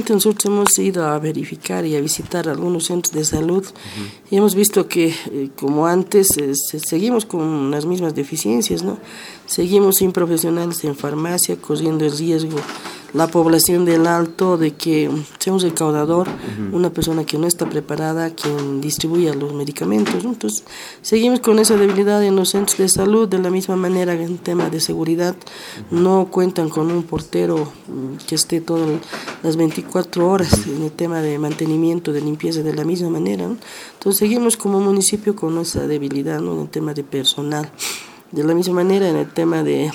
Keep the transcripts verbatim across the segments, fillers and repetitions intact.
efectivamente nosotros hemos ido a verificar y a visitar algunos centros de salud uh-huh. y hemos visto que, eh, como antes, eh, seguimos con las mismas deficiencias, ¿no? Seguimos sin profesionales en farmacia, corriendo el riesgo la población del Alto de que sea un recaudador, uh-huh. una persona que no está preparada, quien distribuya los medicamentos, ¿no? Entonces, seguimos con esa debilidad en los centros de salud. De la misma manera, en tema de seguridad, uh-huh. no cuentan con un portero que esté todas las veinticuatro horas uh-huh. en el tema de mantenimiento, de limpieza, de la misma manera, ¿no? Entonces, seguimos como municipio con esa debilidad, ¿no? En el tema de personal. De la misma manera, en el tema de...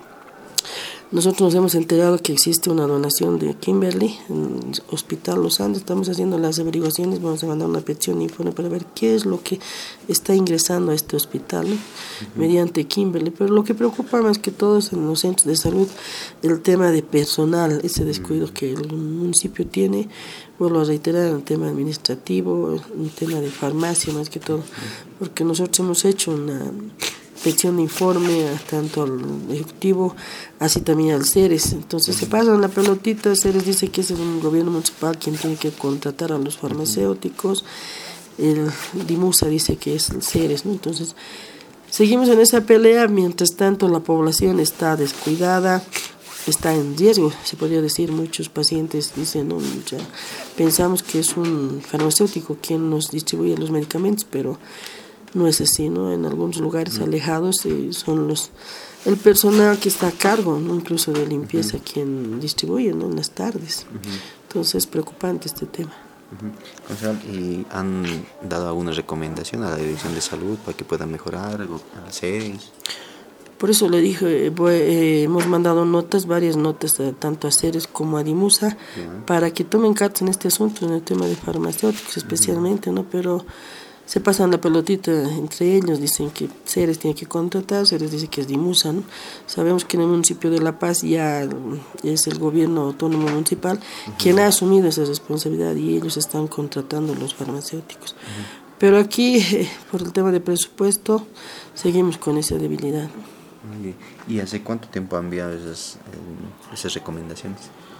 Nosotros nos hemos enterado que existe una donación de Kimberly en el Hospital Los Andes. Estamos haciendo las averiguaciones, vamos a mandar una petición de informe para ver qué es lo que está ingresando a este hospital, ¿no? uh-huh. mediante Kimberly. Pero lo que preocupa más que todo es en los centros de salud el tema de personal, ese descuido uh-huh. que el municipio tiene. Vuelvo a reiterar, el tema administrativo, el tema de farmacia más que todo, uh-huh. porque nosotros hemos hecho una petición de informe a, tanto al Ejecutivo, así también al CERES. Entonces se pasan la pelotita, CERES dice que es el gobierno municipal quien tiene que contratar a los farmacéuticos, el DIMUSA dice que es el CERES, ¿no? Entonces seguimos en esa pelea, mientras tanto la población está descuidada, está en riesgo, se podría decir. Muchos pacientes dicen, no, ya pensamos que es un farmacéutico quien nos distribuye los medicamentos, pero no es así, ¿no? En algunos lugares alejados eh, son los el personal que está a cargo, ¿no? Incluso de limpieza, uh-huh. quien distribuye, ¿no? En las tardes. Uh-huh. Entonces es preocupante este tema. Uh-huh. O sea, ¿y han dado alguna recomendación a la Dirección de Salud para que pueda mejorar algo al CERES? Por eso le dije, eh, eh, hemos mandado notas, varias notas, eh, tanto a CERES como a DIMUSA, uh-huh. para que tomen cartas en este asunto, en el tema de farmacéuticos especialmente, uh-huh. ¿no? Pero se pasan la pelotita entre ellos, dicen que CERES tiene que contratar, CERES dice que es DIMUSA, ¿no? Sabemos que en el municipio de La Paz ya es el gobierno autónomo municipal uh-huh. quien ha asumido esa responsabilidad y ellos están contratando los farmacéuticos. Uh-huh. Pero aquí, eh, por el tema de presupuesto, seguimos con esa debilidad. ¿Y hace cuánto tiempo han enviado esas, eh, esas recomendaciones?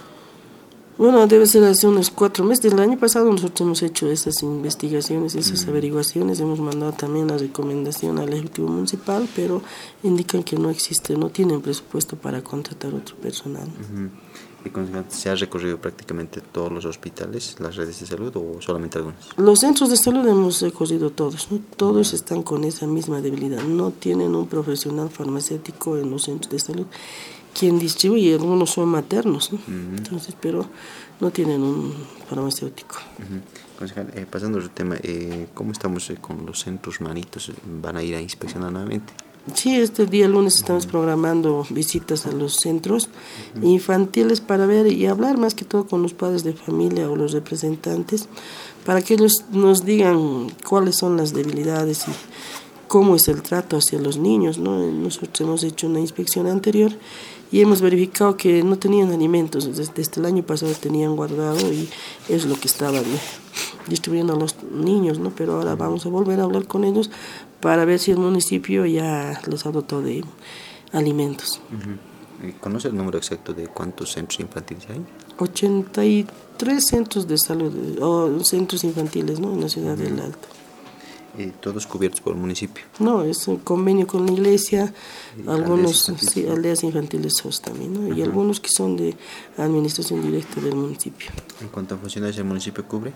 Bueno, debe ser hace unos cuatro meses. El año pasado nosotros hemos hecho esas investigaciones, esas uh-huh. averiguaciones. Hemos mandado también la recomendación al Ejecutivo Municipal, pero indican que no existe, no tienen presupuesto para contratar otro personal. Uh-huh. ¿Y se ha recorrido prácticamente todos los hospitales, las redes de salud, o solamente algunos? Los centros de salud hemos recorrido todos, ¿no? Todos uh-huh. están con esa misma debilidad. No tienen un profesional farmacéutico en los centros de salud quien distribuye, algunos son maternos, ¿no? Uh-huh. Entonces, pero no tienen un farmacéutico. Uh-huh. Concejal, eh, pasando al tema, eh, ¿cómo estamos eh, con los centros manitos? ¿Van a ir a inspeccionar nuevamente? Sí, este día lunes estamos uh-huh. programando visitas a los centros uh-huh. infantiles para ver y hablar más que todo con los padres de familia o los representantes, para que ellos nos digan cuáles son las debilidades y cómo es el trato hacia los niños, ¿no? Nosotros hemos hecho una inspección anterior y hemos verificado que no tenían alimentos, desde, desde el año pasado tenían guardado y es lo que estaban distribuyendo a los niños, ¿no? Pero ahora vamos a volver a hablar con ellos para ver si el municipio ya les ha dotado de alimentos. Uh-huh. ¿Conoce el número exacto de cuántos centros infantiles hay? ochenta y tres centros de salud, o centros infantiles, ¿no? En la ciudad uh-huh. del Alto. ¿Y todos cubiertos por el municipio? No, es un convenio con la iglesia, y algunos aldeas infantiles, sí, aldeas infantiles S O S también, ¿no? Uh-huh. Y algunos que son de administración directa del municipio. ¿En cuánto funcionarios el municipio cubre?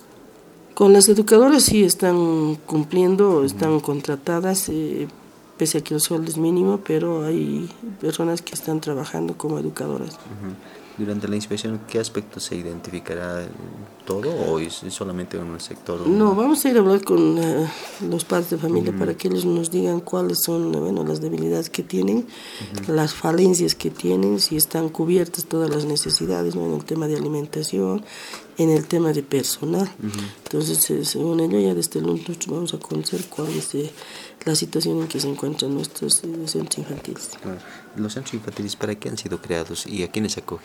Con las educadoras sí están cumpliendo, uh-huh. están contratadas, eh, pese a que el sueldo es mínimo, pero hay personas que están trabajando como educadoras. Uh-huh. Durante la inspección, ¿qué aspectos se identificará? ¿Todo o es solamente en un sector? No, vamos a ir a hablar con uh, los padres de familia uh-huh. para que ellos nos digan cuáles son bueno, las debilidades que tienen, uh-huh. las falencias que tienen, si están cubiertas todas las necesidades, ¿no? En el tema de alimentación, en el tema de personal. Uh-huh. Entonces, eh, según ello, ya desde el lunes vamos a conocer cuál es eh, la situación en que se encuentran nuestros eh, centros infantiles. Claro. ¿Los centros infantiles para qué han sido creados y a quiénes se acoge?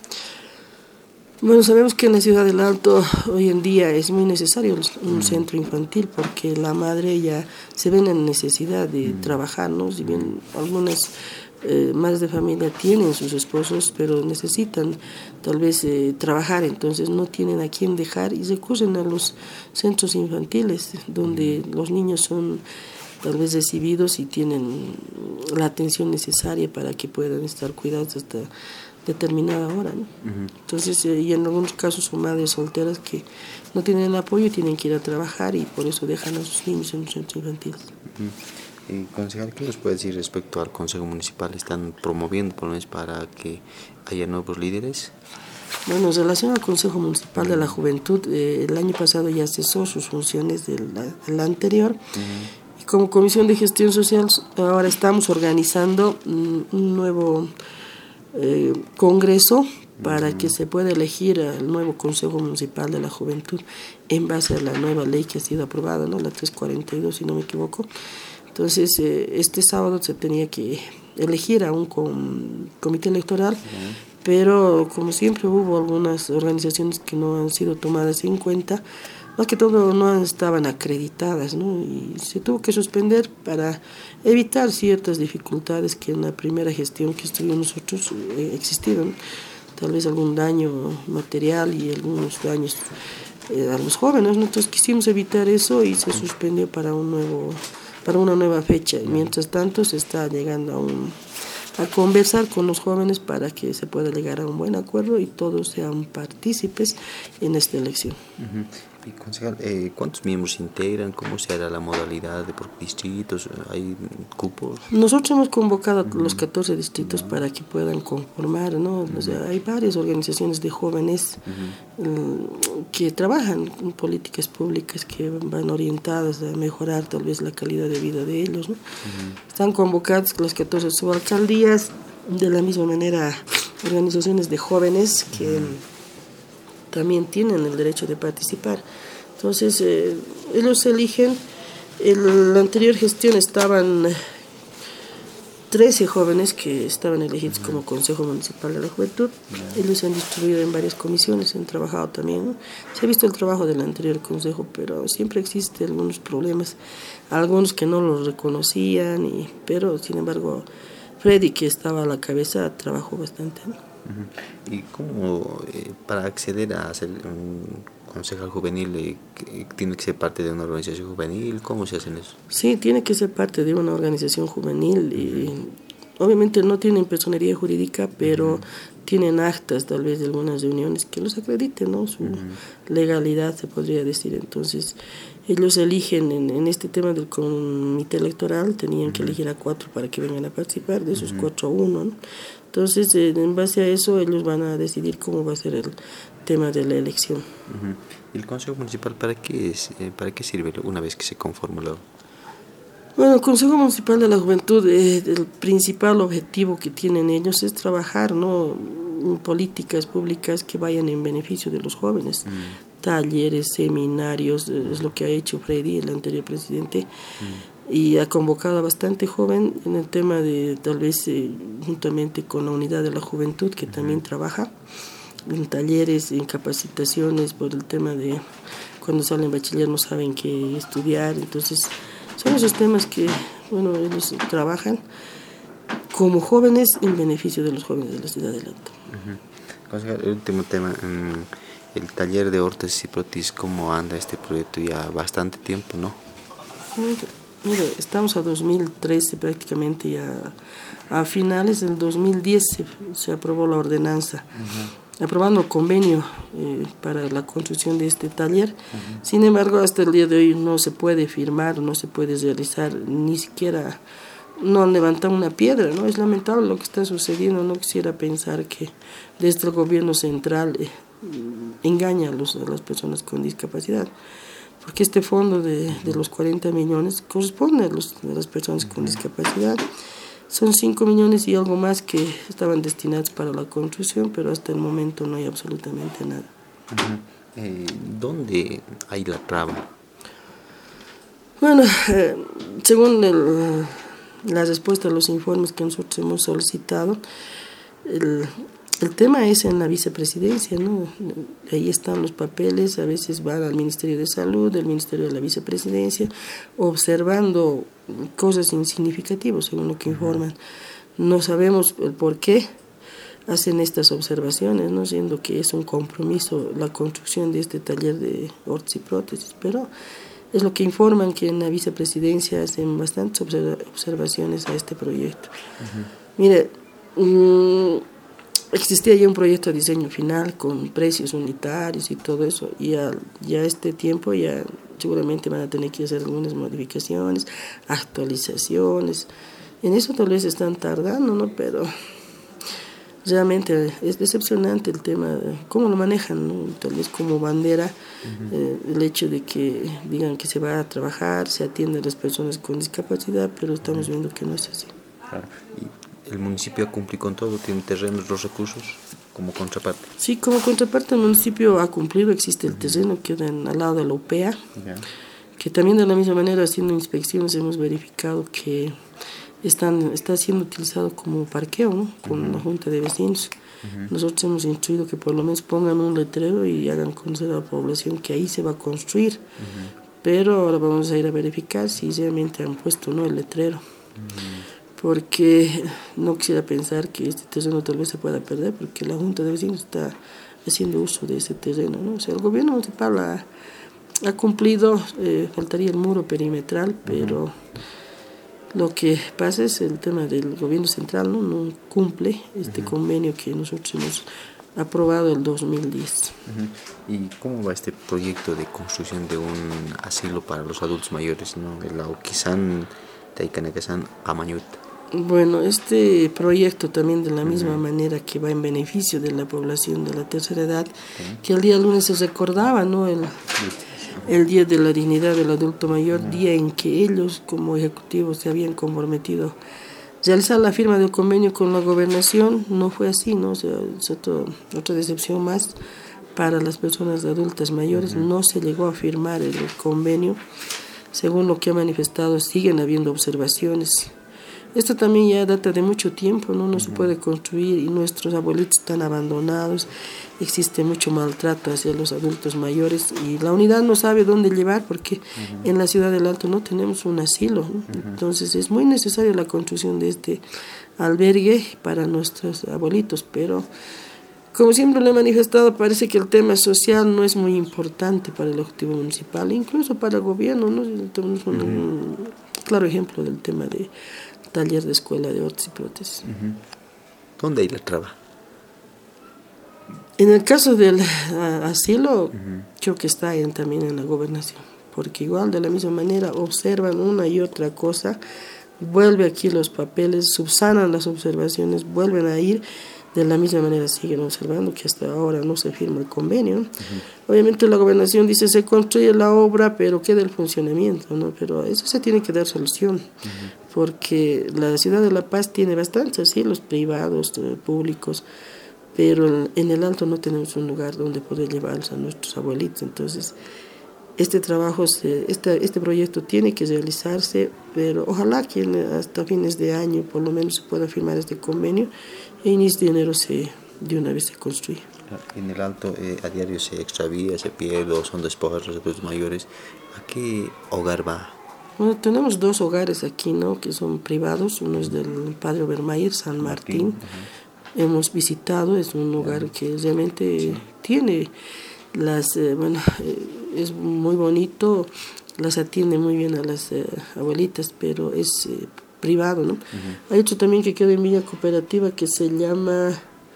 Bueno, sabemos que en la ciudad del Alto hoy en día es muy necesario un mm. centro infantil porque la madre ya se ve en la necesidad de mm. trabajar, ¿no? Si bien algunas eh, madres de familia tienen sus esposos, pero necesitan tal vez eh, trabajar, entonces no tienen a quién dejar y recurren a los centros infantiles, donde los niños son tal vez recibidos y tienen la atención necesaria para que puedan estar cuidados hasta determinada hora, ¿no? Uh-huh. Entonces, eh, y en algunos casos son madres solteras que no tienen apoyo y tienen que ir a trabajar y por eso dejan a sus niños en los centros infantiles. Uh-huh. Y, concejal, ¿qué nos puede decir respecto al Consejo Municipal? ¿Están promoviendo por lo menos para que haya nuevos líderes? Bueno, en relación al Consejo Municipal de la Juventud, eh, el año pasado ya cesó sus funciones del, del anterior. Uh-huh. Como Comisión de Gestión Social, ahora estamos organizando un nuevo eh, congreso para mm. que se pueda elegir al nuevo Consejo Municipal de la Juventud en base a la nueva ley que ha sido aprobada, ¿no? La trescientos cuarenta y dos, si no me equivoco. Entonces, eh, este sábado se tenía que elegir a un com- comité electoral, mm. pero como siempre hubo algunas organizaciones que no han sido tomadas en cuenta, más que todo no estaban acreditadas, ¿no? Y se tuvo que suspender para evitar ciertas dificultades que en la primera gestión que estuvimos nosotros eh, existieron, tal vez algún daño material y algunos daños eh, a los jóvenes, ¿no? Entonces quisimos evitar eso y se suspendió para un nuevo, para una nueva fecha. Y mientras tanto se está llegando a un a conversar con los jóvenes para que se pueda llegar a un buen acuerdo y todos sean partícipes en esta elección. Uh-huh. Y, concejal, eh, ¿cuántos miembros integran? ¿Cómo se hará la modalidad de por distritos? ¿Hay cupos? Nosotros hemos convocado a los catorce distritos uh-huh. para que puedan conformar, ¿no? Uh-huh. O sea, hay varias organizaciones de jóvenes uh-huh. um, que trabajan en políticas públicas que van orientadas a mejorar tal vez la calidad de vida de ellos, ¿no? Uh-huh. Están convocados las catorce subalcaldías, de la misma manera organizaciones de jóvenes que uh-huh. también tienen el derecho de participar. Entonces, eh, ellos eligen, en la anterior gestión estaban trece jóvenes que estaban elegidos como Consejo Municipal de la Juventud. Ellos se han distribuido en varias comisiones, han trabajado también, ¿no? Se ha visto el trabajo del anterior consejo, pero siempre existen algunos problemas, algunos que no los reconocían, y, pero sin embargo, Freddy, que estaba a la cabeza, trabajó bastante, ¿no? ¿Y cómo, eh, para acceder a ser un concejal juvenil, eh, tiene que ser parte de una organización juvenil? ¿Cómo se hacen eso? Sí, tiene que ser parte de una organización juvenil y uh-huh. obviamente no tienen personería jurídica, pero uh-huh. tienen actas tal vez de algunas reuniones que los acrediten, ¿no? Su uh-huh. legalidad, se podría decir. Entonces, ellos eligen en, en este tema del comité electoral, tenían uh-huh. que elegir a cuatro para que vengan a participar, de esos uh-huh. cuatro a uno, ¿no? Entonces, eh, en base a eso, ellos van a decidir cómo va a ser el tema de la elección. Uh-huh. ¿Y el Consejo Municipal para qué es, eh, para qué sirve una vez que se conforma luego? Bueno, el Consejo Municipal de la Juventud, eh, el principal objetivo que tienen ellos es trabajar, ¿no?, en políticas públicas que vayan en beneficio de los jóvenes. Uh-huh. Talleres, seminarios, eh, es lo que ha hecho Freddy, el anterior presidente. Uh-huh. Y ha convocado a bastante joven en el tema de, tal vez, eh, juntamente con la unidad de la juventud, que uh-huh. también trabaja en talleres, en capacitaciones por el tema de cuando salen bachiller no saben qué estudiar. Entonces, son esos temas que, bueno, ellos trabajan como jóvenes en beneficio de los jóvenes de la ciudad de Lanta. Uh-huh. El último tema, el taller de órtesis y prótesis, ¿cómo anda este proyecto? Ya bastante tiempo, ¿no? Mira, estamos a dos mil trece prácticamente, ya a finales del dos mil diez se, se aprobó la ordenanza, uh-huh. aprobando el convenio eh, para la construcción de este taller. Uh-huh. Sin embargo, hasta el día de hoy no se puede firmar, no se puede realizar, ni siquiera no han levantado una piedra, ¿no? Es lamentable lo que está sucediendo. No quisiera pensar que desde el gobierno central eh, engaña a, los, a las personas con discapacidad, porque este fondo de, de los cuarenta millones corresponde a, los, a las personas con discapacidad. Son cinco millones y algo más que estaban destinados para la construcción, pero hasta el momento no hay absolutamente nada. Uh-huh. eh, ¿Dónde hay la traba? Bueno, eh, según el, la respuesta a los informes que nosotros hemos solicitado, el, el tema es en la vicepresidencia, ¿no? Ahí están los papeles, a veces van al Ministerio de Salud, del Ministerio de la Vicepresidencia, observando cosas insignificativas, según lo que informan. No sabemos el por qué hacen estas observaciones, ¿no? Siendo que es un compromiso la construcción de este taller de órtesis y prótesis, pero es lo que informan, que en la vicepresidencia hacen bastantes observaciones a este proyecto. Uh-huh. Mire, um, existía ya un proyecto de diseño final con precios unitarios y todo eso, y a, ya este tiempo ya seguramente van a tener que hacer algunas modificaciones, actualizaciones. En eso tal vez están tardando, ¿no? Pero realmente es decepcionante el tema de cómo lo manejan, ¿no? Tal vez como bandera, uh-huh. eh, el hecho de que digan que se va a trabajar, se atiende a las personas con discapacidad, pero estamos viendo que no es así. Claro. ¿Y el municipio cumple con todo? ¿Tiene terrenos, los recursos como contraparte? Sí, como contraparte el municipio ha cumplido. Existe el uh-huh. terreno que queda en, al lado de la U P E A, yeah. que también de la misma manera, haciendo inspecciones, hemos verificado que Están, está siendo utilizado como parqueo, ¿no? Con uh-huh. la Junta de Vecinos. Uh-huh. Nosotros hemos instruido que por lo menos pongan un letrero y hagan conocer a la población que ahí se va a construir. Uh-huh. Pero ahora vamos a ir a verificar si realmente han puesto, ¿no?, el letrero. Uh-huh. Porque no quisiera pensar que este terreno tal vez se pueda perder, porque la Junta de Vecinos está haciendo uso de ese terreno, ¿no? O sea, el gobierno municipal ha, ha cumplido, eh, faltaría el muro perimetral, pero... Uh-huh. Lo que pasa es el tema del gobierno central, no, no cumple este uh-huh. convenio que nosotros hemos aprobado el dos mil diez. Uh-huh. ¿Y cómo va este proyecto de construcción de un asilo para los adultos mayores, ¿no? El Auquisán, Taikanakasan, Amañut? Bueno, este proyecto también de la misma uh-huh. manera que va en beneficio de la población de la tercera edad, uh-huh. que el día lunes se recordaba, ¿no?, el... el Día de la Dignidad del Adulto Mayor, uh-huh. día en que ellos como ejecutivos se habían comprometido a realizar la firma del convenio con la gobernación. No fue así, ¿no? O sea, es otro, otra decepción más para las personas adultas mayores. Uh-huh. No se llegó a firmar el convenio. Según lo que ha manifestado, siguen habiendo observaciones. Esto también ya data de mucho tiempo, ¿no? No uh-huh. se puede construir y nuestros abuelitos están abandonados. Existe mucho maltrato hacia los adultos mayores y la unidad no sabe dónde llevar porque uh-huh. en la ciudad del Alto no tenemos un asilo, ¿no? Uh-huh. Entonces es muy necesaria la construcción de este albergue para nuestros abuelitos, pero como siempre lo he manifestado, parece que el tema social no es muy importante para el Ejecutivo Municipal, incluso para el gobierno, ¿no? Tenemos un, uh-huh. un claro ejemplo del tema de taller de escuela de órtesis y prótesis. Uh-huh. ¿Dónde hay la traba? En el caso del uh, asilo, uh-huh. creo que está en, también en la gobernación, porque igual de la misma manera observan una y otra cosa, vuelve aquí los papeles, subsanan las observaciones, vuelven a ir, de la misma manera siguen observando que hasta ahora no se firma el convenio. Uh-huh. Obviamente la gobernación dice se construye la obra, pero queda el funcionamiento, ¿no? Pero eso se tiene que dar solución, uh-huh. porque la ciudad de La Paz tiene bastantes asilos privados, públicos, pero en el Alto no tenemos un lugar donde poder llevarlos a nuestros abuelitos. Entonces, este trabajo, se, este, este proyecto tiene que realizarse, pero ojalá que hasta fines de año por lo menos se pueda firmar este convenio e inicio de enero se, de una vez se construye. En el Alto eh, a diario se extravía, se pierde o son despojados los adultos mayores. ¿A qué hogar va? Bueno, tenemos dos hogares aquí, ¿no?, que son privados. Uno es del Padre Obermayer, San Martín. Martín. Uh-huh. Hemos visitado, es un lugar que realmente sí. tiene las, eh, bueno, eh, es muy bonito, las atiende muy bien a las eh, abuelitas, pero es eh, privado, ¿no? Uh-huh. Hay otro también que queda en Villa Cooperativa que se llama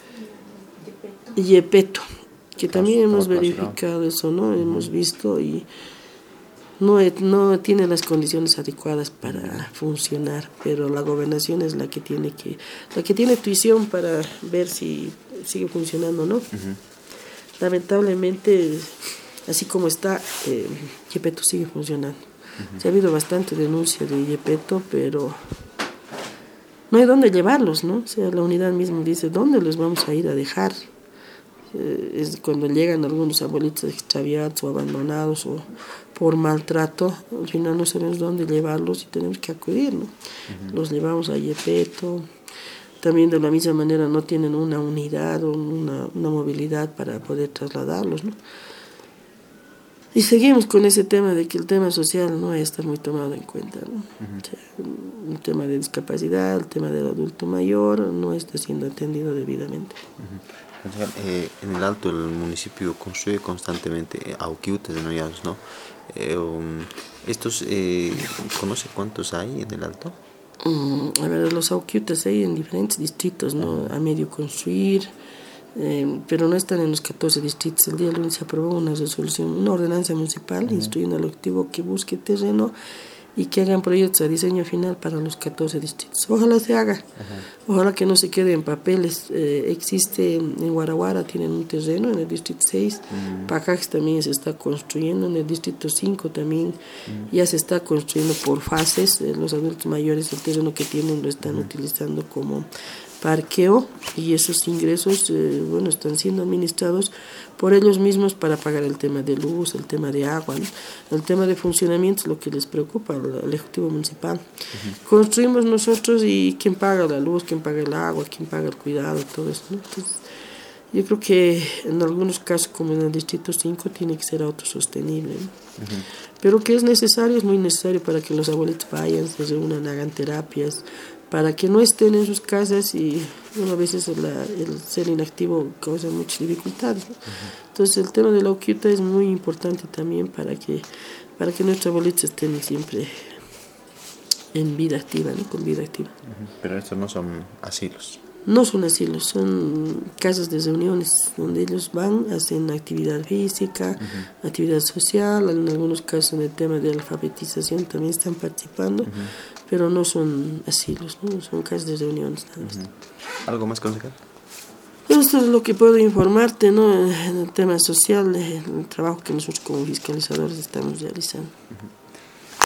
Yepeto, que también hemos verificado eso, ¿no? Uh-huh. Hemos visto y no, no tiene las condiciones adecuadas para funcionar, pero la gobernación es la que tiene que la que tiene tuición para ver si sigue funcionando o no. Uh-huh. Lamentablemente, así como está, eh, Yepeto sigue funcionando. Uh-huh. Se ha habido bastante denuncia de Yepeto, pero no hay dónde llevarlos, ¿no? O sea, la unidad misma dice, ¿dónde los vamos a ir a dejar? Eh, es cuando llegan algunos abuelitos extraviados o abandonados o por maltrato, al final no sabemos dónde llevarlos y tenemos que acudir, ¿no? Uh-huh. Los llevamos a Yepeto. También de la misma manera no tienen una unidad o una, una movilidad para poder trasladarlos, ¿no? Y seguimos con ese tema de que el tema social no está muy tomado en cuenta, ¿no? Uh-huh. O sea, el tema de discapacidad, el tema del adulto mayor no está siendo atendido debidamente. Uh-huh. Eh, en el Alto el municipio construye constantemente auquiutes denominados, ¿no? Eh, um, ¿Estos, eh, conoce cuántos hay en el Alto? Um, a ver, los auquiutes hay en diferentes distritos, ¿no? Uh-huh. A medio construir. Eh, pero no están en los catorce distritos. El día lunes se aprobó una resolución, una ordenanza municipal uh-huh. instruyendo al objetivo que busque terreno y que hagan proyectos a diseño final para los catorce distritos. Ojalá se haga, uh-huh. ojalá que no se quede en papeles. Eh, existe en Guaraguara, tienen un terreno en el distrito seis, uh-huh. Pacax también se está construyendo, en el distrito cinco también uh-huh. ya se está construyendo por fases. Eh, los adultos mayores el terreno que tienen lo están uh-huh. utilizando como parqueo y esos ingresos eh, bueno, están siendo administrados por ellos mismos para pagar el tema de luz, el tema de agua, ¿no? El tema de funcionamiento es lo que les preocupa al, al Ejecutivo Municipal. Uh-huh. Construimos nosotros y quién paga la luz, quién paga el agua, quién paga el cuidado, todo eso, ¿no? Entonces, yo creo que en algunos casos, como en el Distrito cinco, tiene que ser autosostenible, ¿no? Uh-huh. Pero que es necesario, es muy necesario para que los abuelitos vayan, se reúnan, hagan terapias, para que no estén en sus casas y bueno, a veces la, el ser inactivo causa muchas dificultades, ¿no? Uh-huh. Entonces el tema de la auquiuta es muy importante también para que, para que nuestros abuelitos estén siempre en vida activa, ¿no? Con vida activa. Uh-huh. Pero estos no son asilos. No son asilos, son casas de reuniones donde ellos van, hacen actividad física, uh-huh. actividad social, en algunos casos en el tema de alfabetización también están participando, uh-huh. pero no son asilos, ¿no? Son casas de reuniones. Uh-huh. ¿Algo más, concejal? Esto es lo que puedo informarte, ¿no? En el tema social, el trabajo que nosotros como fiscalizadores estamos realizando. Uh-huh.